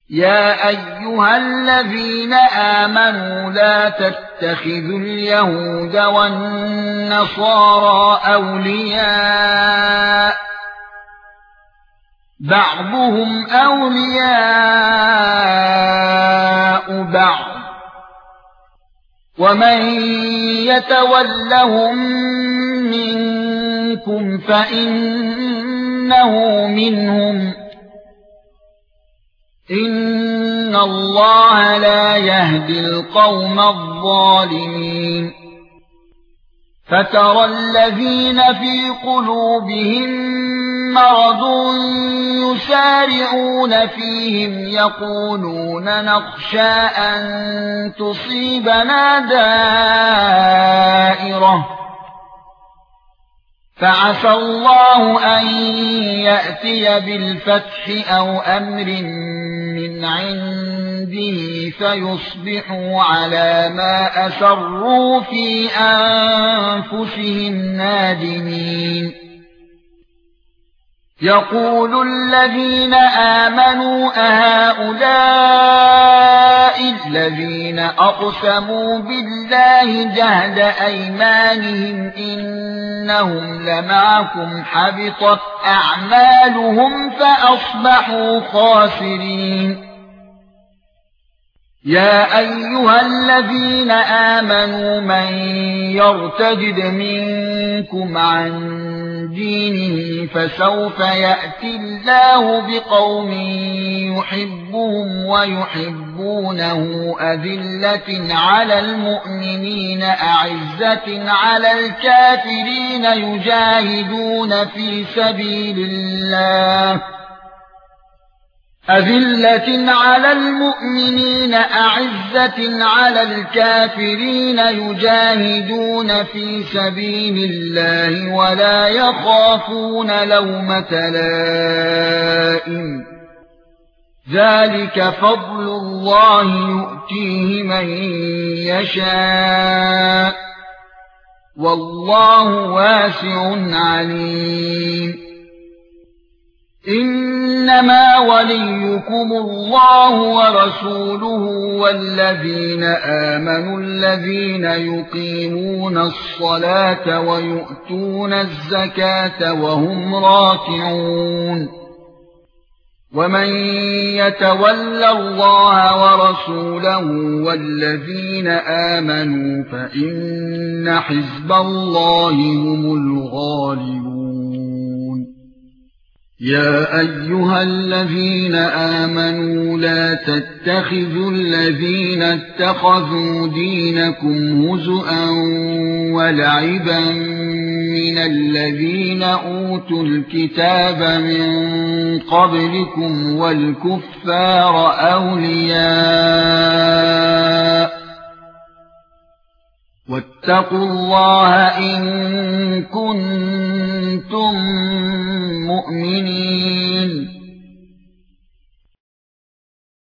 يا ايها الذين امنوا لا تتخذوا اليهود والنصارى اولياء بعضهم اولياء بعض ومن يتولهم منكم فإنه منهم إن الله لا يهدي القوم الظالمين فترى الذين في قلوبهم مرض يسارعون فيهم يقولون نخشى أن تصيبنا دائرة فعسى الله أن يأتي بالفتح أو أمر من عنده فيصبحوا على ما أسروا في أنفسهم نادمين يقول الذين آمنوا أهؤلاء الذين أقسموا بالله جهد أيمانهم إنهم لمعكم حبطت أعمالهم فأصبحوا خاسرين يا ايها الذين امنوا من يرتد منكم عن دينه فسوف ياتي الله بقوم يحبهم ويحبونه اذله على المؤمنين اعزه على الكافرين يجاهدون في سبيل الله أذلة على المؤمنين أعزة على الكافرين يجاهدون في سبيل الله ولا يخافون لومة لائم ذلك فضل الله يؤتيه من يشاء والله واسع عليم انما وليكم الله ورسوله والذين امنوا الذين يقيمون الصلاة ويؤتون الزكاة وهم راكعون ومن يتولى الله ورسوله والذين امنوا فإن حزب الله هم الغالبون يا ايها الذين امنوا لا تتخذوا الذين اتخذوا دينكم هزءا ولعبا من الذين اوتوا الكتاب من قبلكم والكفار اولياء واتقوا الله ان